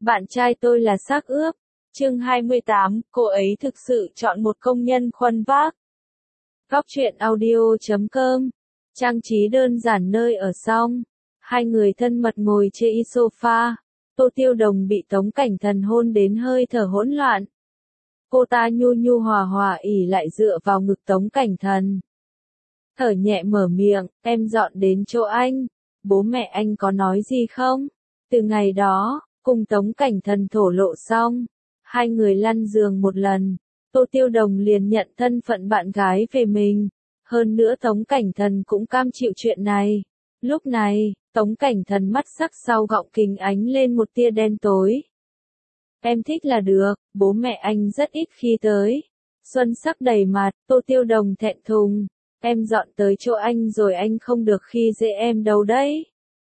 Bạn trai tôi là xác ướp. Chương 28, cô ấy thực sự chọn một công nhân khuân vác. Góc truyện audio.com. Trang trí đơn giản nơi ở xong. Hai người thân mật ngồi trên sofa. Tô Tiêu Đồng bị Tống Cảnh Thần hôn đến hơi thở hỗn loạn. Cô ta nhu nhu hòa hòa ỉ lại dựa vào ngực Tống Cảnh Thần. Thở nhẹ mở miệng, em dọn đến chỗ anh. Bố mẹ anh có nói gì không? Từ ngày đó, cùng Tống Cảnh Thần thổ lộ xong, hai người lăn giường một lần, Tô Tiêu Đồng liền nhận thân phận bạn gái về mình. Hơn nữa Tống Cảnh Thần cũng cam chịu chuyện này. Lúc này, Tống Cảnh Thần mắt sắc sau gọng kính ánh lên một tia đen tối. Em thích là được, bố mẹ anh rất ít khi tới. Xuân sắc đầy mặt, Tô Tiêu Đồng thẹn thùng. Em dọn tới chỗ anh rồi anh không được khi dễ em đâu đấy.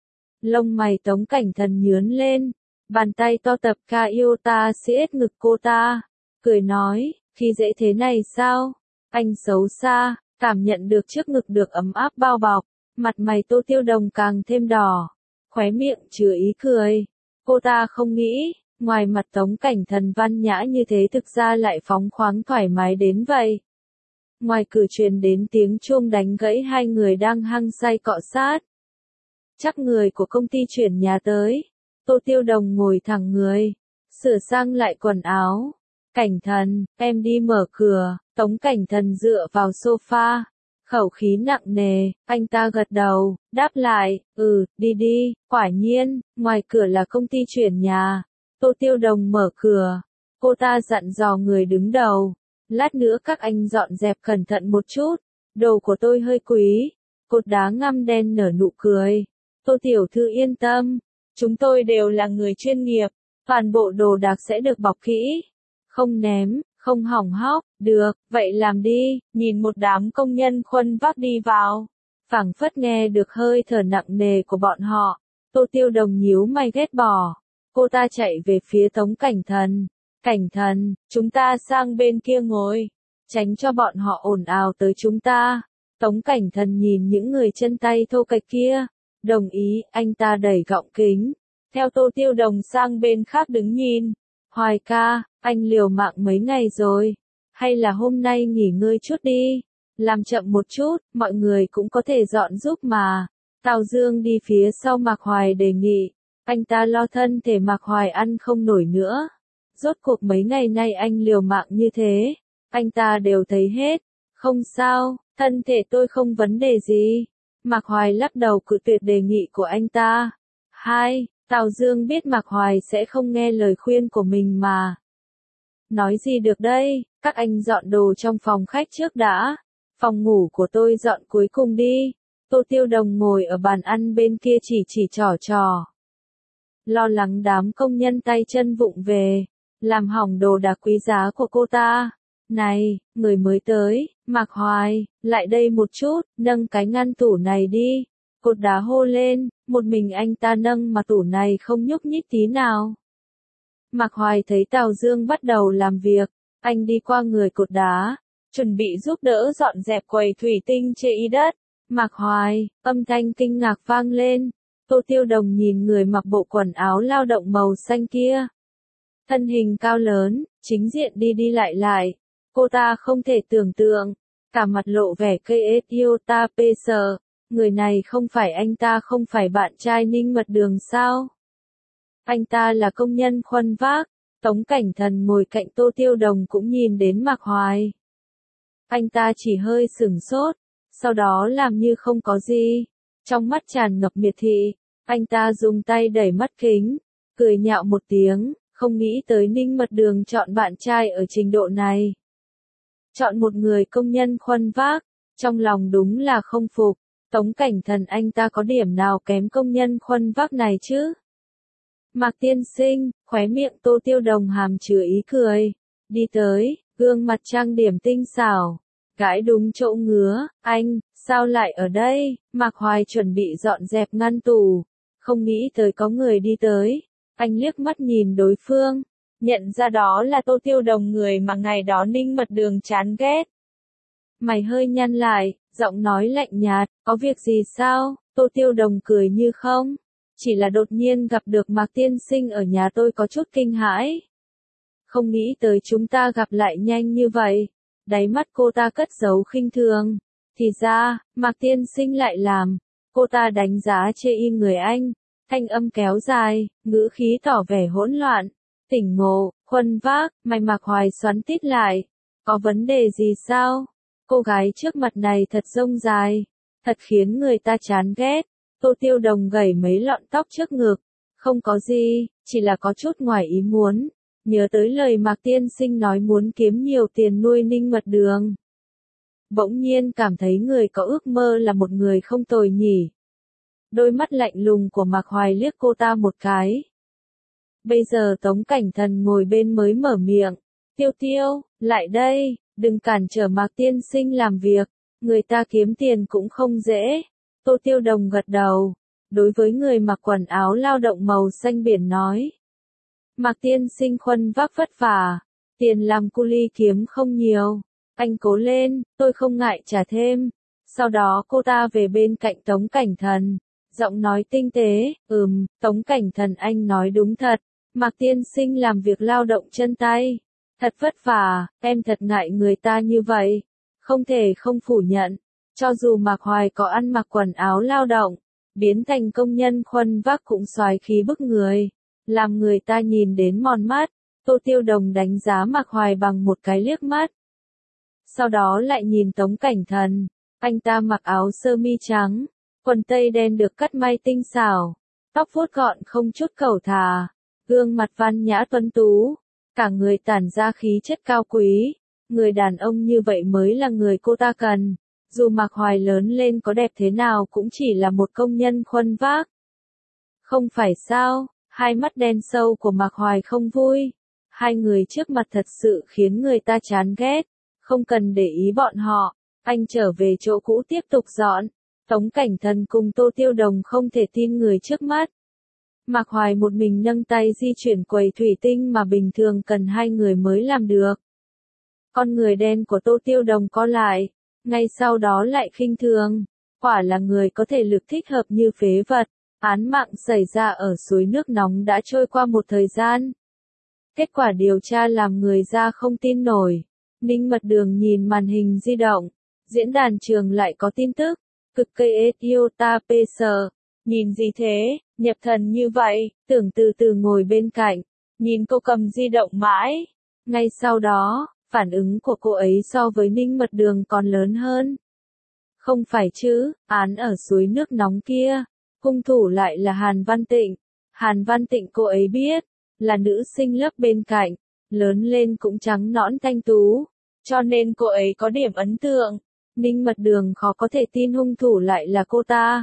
Lông mày Tống Cảnh Thần nhướn lên, bàn tay to tập ca yêu ta siết ngực cô ta, cười nói, khi dễ thế này sao? Anh xấu xa, cảm nhận được trước ngực được ấm áp bao bọc, mặt mày Tô Tiêu Đồng càng thêm đỏ, khóe miệng chứa ý cười. Cô ta không nghĩ, ngoài mặt Tống Cảnh Thần văn nhã như thế thực ra lại phóng khoáng thoải mái đến vậy. Ngoài cửa truyền đến tiếng chuông đánh gãy hai người đang hăng say cọ sát. Chắc người của công ty chuyển nhà tới. Tô Tiêu Đồng ngồi thẳng người, sửa sang lại quần áo. Cảnh Thần, em đi mở cửa. Tống Cảnh Thần dựa vào sofa, khẩu khí nặng nề. Anh ta gật đầu, đáp lại, đi đi. Quả nhiên, ngoài cửa là công ty chuyển nhà. Tô Tiêu Đồng mở cửa. Cô ta dặn dò người đứng đầu, lát nữa các anh dọn dẹp cẩn thận một chút, đồ của tôi hơi quý. Cột đá ngăm đen nở nụ cười. Tô tiểu thư yên tâm, chúng tôi đều là người chuyên nghiệp, toàn bộ đồ đạc sẽ được bọc kỹ, không ném, không hỏng hóc. Được, vậy làm đi. Nhìn một đám công nhân khuân vác đi vào, phảng phất nghe được hơi thở nặng nề của bọn họ, Tô Tiêu Đồng nhíu mày ghét bỏ. Cô ta chạy về phía Tống Cảnh Thần. Cảnh Thần, chúng ta sang bên kia ngồi, tránh cho bọn họ ồn ào tới chúng ta. Tống Cảnh Thần nhìn những người chân tay thô kệch kia, đồng ý. Anh ta đẩy gọng kính, theo Tô Tiêu Đồng sang bên khác đứng nhìn. Hoài ca, anh liều mạng mấy ngày rồi, hay là hôm nay nghỉ ngơi chút đi, làm chậm một chút, mọi người cũng có thể dọn giúp mà. Tào Dương đi phía sau Mạc Hoài đề nghị, anh ta lo thân thể Mạc Hoài ăn không nổi nữa. Rốt cuộc mấy ngày nay anh liều mạng như thế, anh ta đều thấy hết. Không sao, thân thể tôi không vấn đề gì. Mạc Hoài lắc đầu cự tuyệt đề nghị của anh ta. Tào Dương biết Mạc Hoài sẽ không nghe lời khuyên của mình mà. Nói gì được đây, các anh dọn đồ trong phòng khách trước đã. Phòng ngủ của tôi dọn cuối cùng đi. Tô Tiêu Đồng ngồi ở bàn ăn bên kia chỉ trò. Lo lắng đám công nhân tay chân vụng về, làm hỏng đồ đạc quý giá của cô ta. Này, người mới tới, Mạc Hoài, lại đây một chút, nâng cái ngăn tủ này đi. Cột đá hô lên, một mình anh ta nâng mà tủ này không nhúc nhích tí nào. Mạc Hoài thấy Tào Dương bắt đầu làm việc, anh đi qua người cột đá, chuẩn bị giúp đỡ dọn dẹp quầy thủy tinh trên y đất. Mạc Hoài, âm thanh kinh ngạc vang lên. Tô Tiêu Đồng nhìn người mặc bộ quần áo lao động màu xanh kia. Thân hình cao lớn, chính diện đi lại. Cô ta không thể tưởng tượng, cả mặt lộ vẻ cây yêu ta pê sờ. Người này không phải anh ta, không phải bạn trai Ninh Mật Đường sao? Anh ta là công nhân khuân vác. Tống Cảnh Thần ngồi cạnh Tô Tiêu Đồng cũng nhìn đến Mạc Hoài. Anh ta chỉ hơi sửng sốt, sau đó làm như không có gì. Trong mắt tràn ngập miệt thị, anh ta dùng tay đẩy mắt kính, cười nhạo một tiếng, không nghĩ tới Ninh Mật Đường chọn bạn trai ở trình độ này. Chọn một người công nhân khuân vác, trong lòng đúng là không phục. Tống Cảnh Thần anh ta có điểm nào kém công nhân khuân vác này chứ? Mạc tiên sinh, khóe miệng Tô Tiêu Đồng hàm chứa ý cười, đi tới, gương mặt trang điểm tinh xảo, gãi đúng chỗ ngứa. Anh, sao lại ở đây? Mạc Hoài chuẩn bị dọn dẹp ngăn tủ, không nghĩ tới có người đi tới. Anh liếc mắt nhìn đối phương, nhận ra đó là Tô Tiêu Đồng, người mà ngày đó Ninh Mật Đường chán ghét. Mày hơi nhăn lại, giọng nói lạnh nhạt, có việc gì sao? Tô Tiêu Đồng cười như không Chỉ là đột nhiên gặp được Mạc tiên sinh ở nhà tôi có chút kinh hãi. Không nghĩ tới chúng ta gặp lại nhanh như vậy. Đáy mắt cô ta cất giấu khinh thường. Thì ra, Mạc tiên sinh lại làm. Cô ta đánh giá chê y người anh. Thanh âm kéo dài, ngữ khí tỏ vẻ hỗn loạn. Tỉnh ngộ, khuân vác, mày Mạc Hoài xoắn tít lại. Có vấn đề gì sao? Cô gái trước mặt này thật rông dài. Thật khiến người ta chán ghét. Tô Tiêu Đồng gẩy mấy lọn tóc trước ngực. Không có gì, chỉ là có chút ngoài ý muốn. Nhớ tới lời Mạc tiên sinh nói muốn kiếm nhiều tiền nuôi Ninh Mật Đường. Bỗng nhiên cảm thấy người có ước mơ là một người không tồi nhỉ. Đôi mắt lạnh lùng của Mạc Hoài liếc cô ta một cái. Bây giờ Tống Cảnh Thần ngồi bên mới mở miệng. Tiêu Tiêu, lại đây, đừng cản trở Mạc tiên sinh làm việc. Người ta kiếm tiền cũng không dễ. Tô Tiêu Đồng gật đầu. Đối với người mặc quần áo lao động màu xanh biển nói. Mạc tiên sinh khuân vác vất vả. Tiền làm cu li kiếm không nhiều. Anh cố lên, tôi không ngại trả thêm. Sau đó cô ta về bên cạnh Tống Cảnh Thần. Giọng nói tinh tế, Tống Cảnh Thần anh nói đúng thật. Mạc tiên sinh làm việc lao động chân tay. Thật vất vả, em thật ngại người ta như vậy. Không thể không phủ nhận. Cho dù Mạc Hoài có ăn mặc quần áo lao động, biến thành công nhân khuân vác cũng soái khí bức người. Làm người ta nhìn đến mòn mắt. Tô Tiêu Đồng đánh giá Mạc Hoài bằng một cái liếc mắt. Sau đó lại nhìn Tống Cảnh Thần. Anh ta mặc áo sơ mi trắng. Quần tây đen được cắt may tinh xảo. Tóc vuốt gọn không chút cẩu thả. Gương mặt văn nhã tuấn tú. Cả người tản ra khí chất cao quý. Người đàn ông như vậy mới là người cô ta cần. Dù Mạc Hoài lớn lên có đẹp thế nào cũng chỉ là một công nhân khuân vác. Không phải sao, hai mắt đen sâu của Mạc Hoài không vui. Hai người trước mặt thật sự khiến người ta chán ghét. Không cần để ý bọn họ. Anh trở về chỗ cũ tiếp tục dọn. Tống Cảnh Thần cùng Tô Tiêu Đồng không thể tin người trước mắt. Mạc Hoài một mình nâng tay di chuyển quầy thủy tinh mà bình thường cần hai người mới làm được. Con người đen của Tô Tiêu Đồng co lại. Ngay sau đó lại khinh thường. Quả là người có thể lực thích hợp như phế vật. Án mạng xảy ra ở suối nước nóng đã trôi qua một thời gian. Kết quả điều tra làm người ra không tin nổi. Ninh Mật Đường nhìn màn hình di động. Diễn đàn trường lại có tin tức. Cực cây Iota Peser. Nhìn gì thế, nhập thần như vậy, tưởng từ từ ngồi bên cạnh. Nhìn cô cầm di động mãi. Ngay sau đó, phản ứng của cô ấy so với Ninh Mật Đường còn lớn hơn. Không phải chứ, án ở suối nước nóng kia. Hung thủ lại là Hàn Văn Tịnh. Hàn Văn Tịnh cô ấy biết. Là nữ sinh lớp bên cạnh. Lớn lên cũng trắng nõn thanh tú. Cho nên cô ấy có điểm ấn tượng. Ninh Mật Đường khó có thể tin hung thủ lại là cô ta.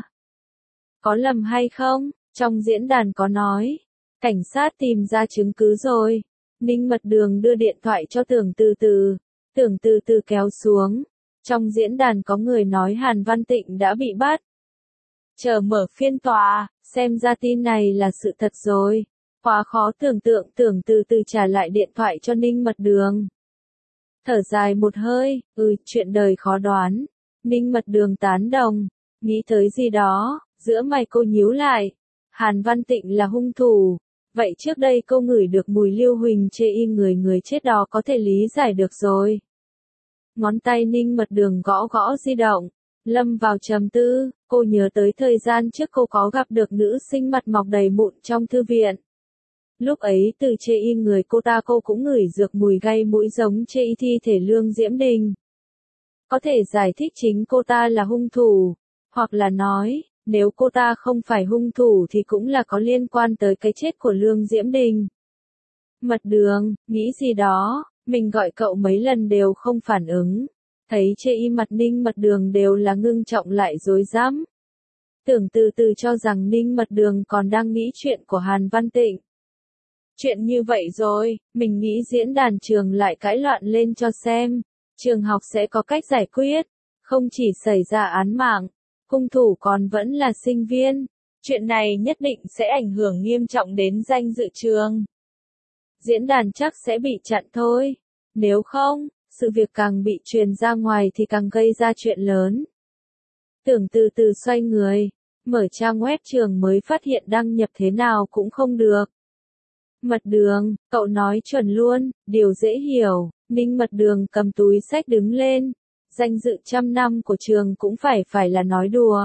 Có lầm hay không? Trong diễn đàn có nói. Cảnh sát tìm ra chứng cứ rồi. Ninh Mật Đường đưa điện thoại cho Tưởng Từ Từ. Tưởng Từ Từ kéo xuống. Trong diễn đàn có người nói Hàn Văn Tịnh đã bị bắt. Chờ mở phiên tòa, xem ra tin này là sự thật rồi. Quá khó tưởng tượng. Tưởng Từ Từ trả lại điện thoại cho Ninh Mật Đường. Thở dài một hơi, chuyện đời khó đoán. Ninh Mật Đường tán đồng. Nghĩ tới gì đó, giữa mày cô nhíu lại. Hàn Văn Tịnh là hung thủ. Vậy trước đây cô ngửi được mùi Lưu Huỳnh chê y người chết đó có thể lý giải được rồi. Ngón tay Ninh Mật Đường gõ gõ di động. Lâm vào trầm tư, cô nhớ tới thời gian trước cô có gặp được nữ sinh mặt mọc đầy mụn trong thư viện. Lúc ấy từ chê y người cô cũng ngửi dược mùi gây mũi giống chê y thi thể Lương Diễm Đình. Có thể giải thích chính cô ta là hung thủ, hoặc là nói, nếu cô ta không phải hung thủ thì cũng là có liên quan tới cái chết của Lương Diễm Đình. Mật Đường, nghĩ gì đó, mình gọi cậu mấy lần đều không phản ứng. Thấy chê y mặt Ninh Mật Đường đều là ngưng trọng lại rối rắm. Tưởng Từ Từ cho rằng Ninh Mật Đường còn đang nghĩ chuyện của Hàn Văn Tịnh. Chuyện như vậy rồi, mình nghĩ diễn đàn trường lại cãi loạn lên cho xem. Trường học sẽ có cách giải quyết. Không chỉ xảy ra án mạng, hung thủ còn vẫn là sinh viên. Chuyện này nhất định sẽ ảnh hưởng nghiêm trọng đến danh dự trường. Diễn đàn chắc sẽ bị chặn thôi. Nếu không, sự việc càng bị truyền ra ngoài thì càng gây ra chuyện lớn. Tưởng Từ Từ xoay người. Mở trang web trường mới phát hiện đăng nhập thế nào cũng không được. Mật Đường, cậu nói chuẩn luôn, điều dễ hiểu. Ninh Mật Đường cầm túi sách đứng lên. Danh dự 100 năm của trường cũng phải là nói đùa.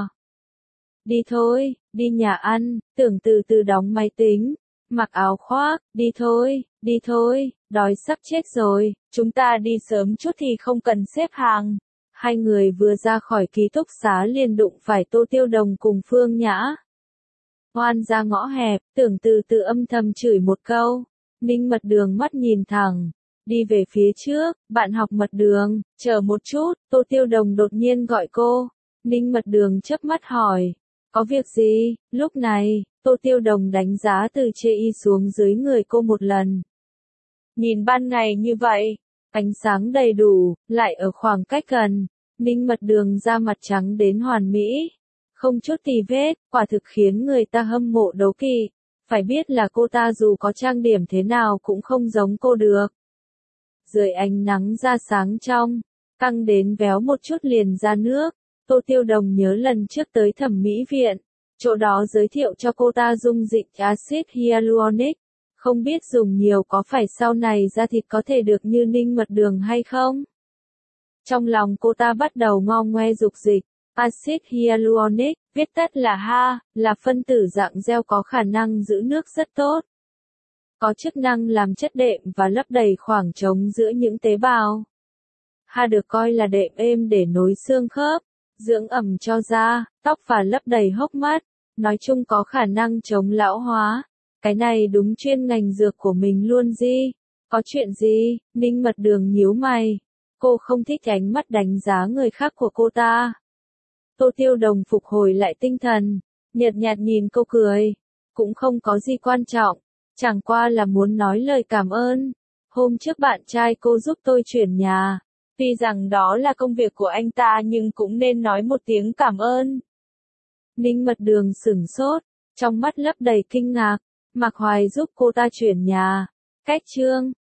Đi thôi, đi nhà ăn, Tưởng từ từ đóng máy tính. Mặc áo khoác, đi thôi, đói sắp chết rồi, chúng ta đi sớm chút thì không cần xếp hàng. Hai người vừa ra khỏi ký túc xá liền đụng phải Tô Tiêu Đồng cùng Phương Nhã. Oan ra ngõ hẹp, Tưởng từ từ âm thầm chửi một câu. Ninh Mật Đường mắt nhìn thẳng, đi về phía trước, bạn học Mật Đường, chờ một chút, Tô Tiêu Đồng đột nhiên gọi cô. Ninh Mật Đường chớp mắt hỏi, có việc gì? Lúc này, Tô Tiêu Đồng đánh giá từ chê y xuống dưới người cô một lần. Nhìn ban ngày như vậy, ánh sáng đầy đủ, lại ở khoảng cách gần, Ninh Mật Đường da mặt trắng đến hoàn mỹ, không chút tì vết, quả thực khiến người ta hâm mộ đấu kỵ. Phải biết là cô ta dù có trang điểm thế nào cũng không giống cô được. Dưới ánh nắng da sáng trong, căng đến véo một chút liền ra nước, Tô Tiêu Đồng nhớ lần trước tới thẩm mỹ viện, chỗ đó giới thiệu cho cô ta dung dịch axit hyaluronic, không biết dùng nhiều có phải sau này da thịt có thể được như Ninh Mật Đường hay không? Trong lòng cô ta bắt đầu ngo ngoe dục dịch, axit hyaluronic, viết tắt là HA, là phân tử dạng gel có khả năng giữ nước rất tốt. Có chức năng làm chất đệm và lấp đầy khoảng trống giữa những tế bào. HA được coi là đệm êm để nối xương khớp, dưỡng ẩm cho da, tóc và lấp đầy hốc mắt, nói chung có khả năng chống lão hóa. Cái này đúng chuyên ngành dược của mình luôn gì? Có chuyện gì? Ninh Mật Đường nhíu mày. Cô không thích ánh mắt đánh giá người khác của cô ta. Tô Tiêu Đồng phục hồi lại tinh thần, nhợt nhạt nhìn cô cười. Cũng không có gì quan trọng, chẳng qua là muốn nói lời cảm ơn. Hôm trước bạn trai cô giúp tôi chuyển nhà. Tuy rằng đó là công việc của anh ta nhưng cũng nên nói một tiếng cảm ơn. Ninh Mật Đường sửng sốt, trong mắt lấp đầy kinh ngạc. Mạc Hoài giúp cô ta chuyển nhà. Cách chương